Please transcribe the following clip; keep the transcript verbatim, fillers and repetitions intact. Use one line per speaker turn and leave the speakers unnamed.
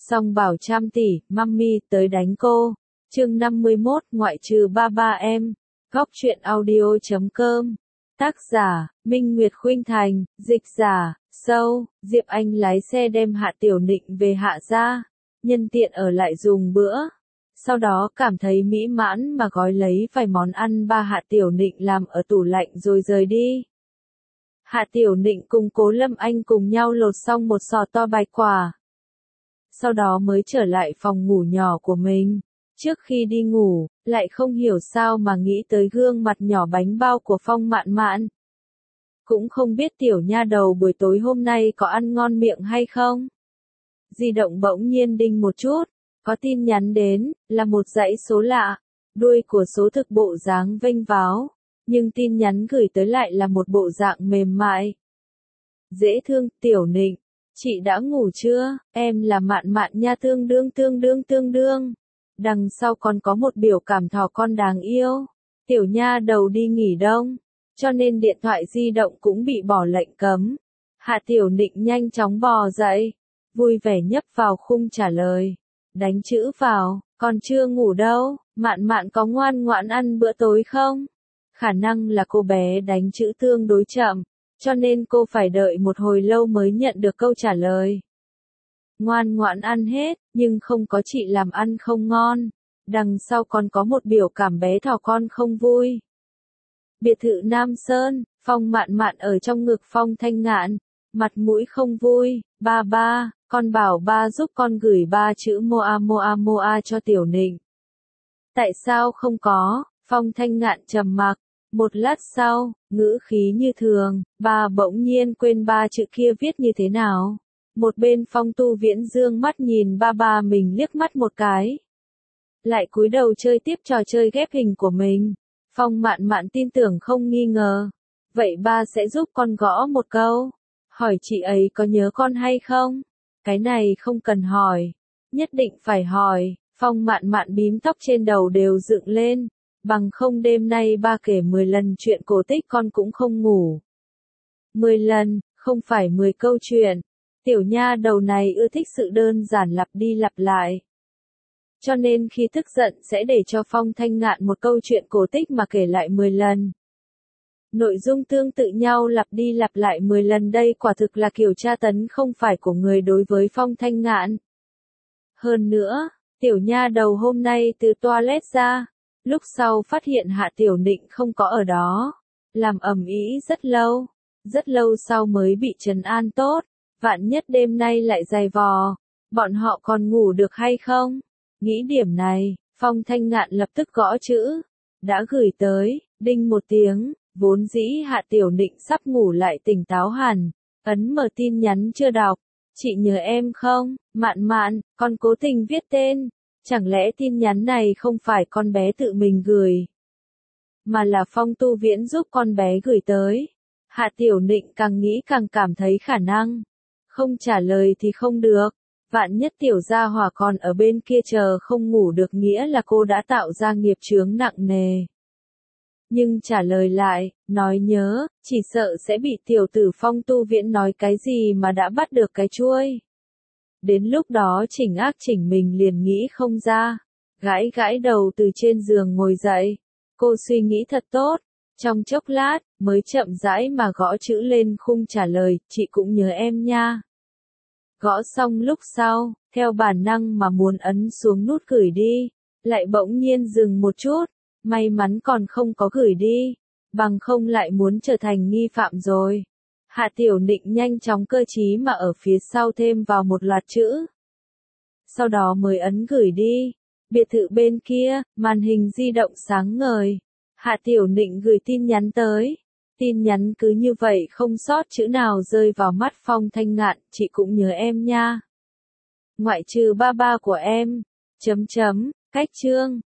Song bảo trăm tỷ, mummy tới đánh cô. Chương năm mươi mốt, ngoại trừ ba ba em. Góc truyện audio chấm com. Tác giả, Minh Nguyệt Khuynh Thành, dịch giả, Sâu, Diệp Anh lái xe đem Hạ Tiểu Nịnh về Hạ gia, nhân tiện ở lại dùng bữa. Sau đó cảm thấy mỹ mãn mà gói lấy vài món ăn ba Hạ Tiểu Nịnh làm ở tủ lạnh rồi rời đi. Hạ Tiểu Nịnh cùng Cố Lâm Anh cùng nhau lột xong một sò to bạch quả. Sau đó mới trở lại phòng ngủ nhỏ của mình. Trước khi đi ngủ, lại không hiểu sao mà nghĩ tới gương mặt nhỏ bánh bao của Phong Mạn Mạn. Cũng không biết tiểu nha đầu buổi tối hôm nay có ăn ngon miệng hay không. Di động bỗng nhiên đinh một chút, có tin nhắn đến, là một dãy số lạ, đuôi của số thực bộ dáng vênh váo, nhưng tin nhắn gửi tới lại là một bộ dạng mềm mại. Dễ thương, Tiểu Nịnh, chị đã ngủ chưa, em là Mạn Mạn nha, tương đương tương đương tương đương. Đằng sau còn có một biểu cảm thỏ con đáng yêu. Tiểu nha đầu đi nghỉ đông, cho nên điện thoại di động cũng bị bỏ lệnh cấm. Hạ Tiểu Nịnh nhanh chóng bò dậy, vui vẻ nhấp vào khung trả lời. Đánh chữ vào, còn chưa ngủ đâu, Mạn Mạn có ngoan ngoãn ăn bữa tối không? Khả năng là cô bé đánh chữ tương đối chậm, cho nên cô phải đợi một hồi lâu mới nhận được câu trả lời. Ngoan ngoãn ăn hết, nhưng không có chị làm ăn không ngon. Đằng sau còn có một biểu cảm bé thỏ con không vui. Biệt thự Nam Sơn, Phong Mạn Mạn ở trong ngực Phong Thanh Ngạn, mặt mũi không vui. Ba ba, con bảo ba giúp con gửi ba chữ moa moa moa cho Tiểu Nịnh. Tại sao không có? Phong Thanh Ngạn trầm mặc. Một lát sau, ngữ khí như thường, ba bỗng nhiên quên ba chữ kia viết như thế nào. Một bên Phong Tu Viễn dương mắt nhìn ba ba mình liếc mắt một cái. Lại cúi đầu chơi tiếp trò chơi ghép hình của mình. Phong Mạn Mạn tin tưởng không nghi ngờ. Vậy ba sẽ giúp con gõ một câu. Hỏi chị ấy có nhớ con hay không? Cái này không cần hỏi. Nhất định phải hỏi. Phong Mạn Mạn bím tóc trên đầu đều dựng lên. Bằng không đêm nay ba kể mười lần chuyện cổ tích con cũng không ngủ. mười lần, không phải mười câu chuyện. Tiểu nha đầu này ưa thích sự đơn giản lặp đi lặp lại. Cho nên khi tức giận sẽ để cho Phong Thanh Ngạn một câu chuyện cổ tích mà kể lại mười lần. Nội dung tương tự nhau lặp đi lặp lại mười lần, đây quả thực là kiểu tra tấn không phải của người đối với Phong Thanh Ngạn. Hơn nữa, tiểu nha đầu hôm nay từ toilet ra, lúc sau phát hiện Hạ Tiểu Nịnh không có ở đó, làm ầm ĩ rất lâu, rất lâu sau mới bị trấn an tốt. Vạn nhất đêm nay lại dày vò, bọn họ còn ngủ được hay không? Nghĩ điểm này, Phong Thanh Ngạn lập tức gõ chữ. Đã gửi tới, đinh một tiếng, vốn dĩ Hạ Tiểu Nịnh sắp ngủ lại tỉnh táo hẳn, ấn mở tin nhắn chưa đọc. Chị nhớ em không? Mạn Mạn, con cố tình viết tên. Chẳng lẽ tin nhắn này không phải con bé tự mình gửi, mà là Phong Tu Viễn giúp con bé gửi tới? Hạ Tiểu Nịnh càng nghĩ càng cảm thấy khả năng. Không trả lời thì không được. Vạn nhất tiểu gia hỏa còn ở bên kia chờ không ngủ được, nghĩa là cô đã tạo ra nghiệp chướng nặng nề. Nhưng trả lời lại, nói nhớ, chỉ sợ sẽ bị tiểu tử Phong Tu Viễn nói cái gì mà đã bắt được cái chuôi. Đến lúc đó chỉnh ác chỉnh mình liền nghĩ không ra. Gãi gãi đầu từ trên giường ngồi dậy. Cô suy nghĩ thật tốt. Trong chốc lát, mới chậm rãi mà gõ chữ lên khung trả lời, chị cũng nhớ em nha. Gõ xong lúc sau, theo bản năng mà muốn ấn xuống nút gửi đi, lại bỗng nhiên dừng một chút, may mắn còn không có gửi đi, bằng không lại muốn trở thành nghi phạm rồi. Hạ Tiểu Nịnh nhanh chóng cơ trí mà ở phía sau thêm vào một loạt chữ. Sau đó mới ấn gửi đi. Biệt thự bên kia, màn hình di động sáng ngời. Hạ Tiểu Nịnh gửi tin nhắn tới. Tin nhắn cứ như vậy không sót chữ nào rơi vào mắt Phong Thanh Ngạn, chị cũng nhớ em nha. Ngoại trừ ba ba của em. Chấm chấm, cách chương.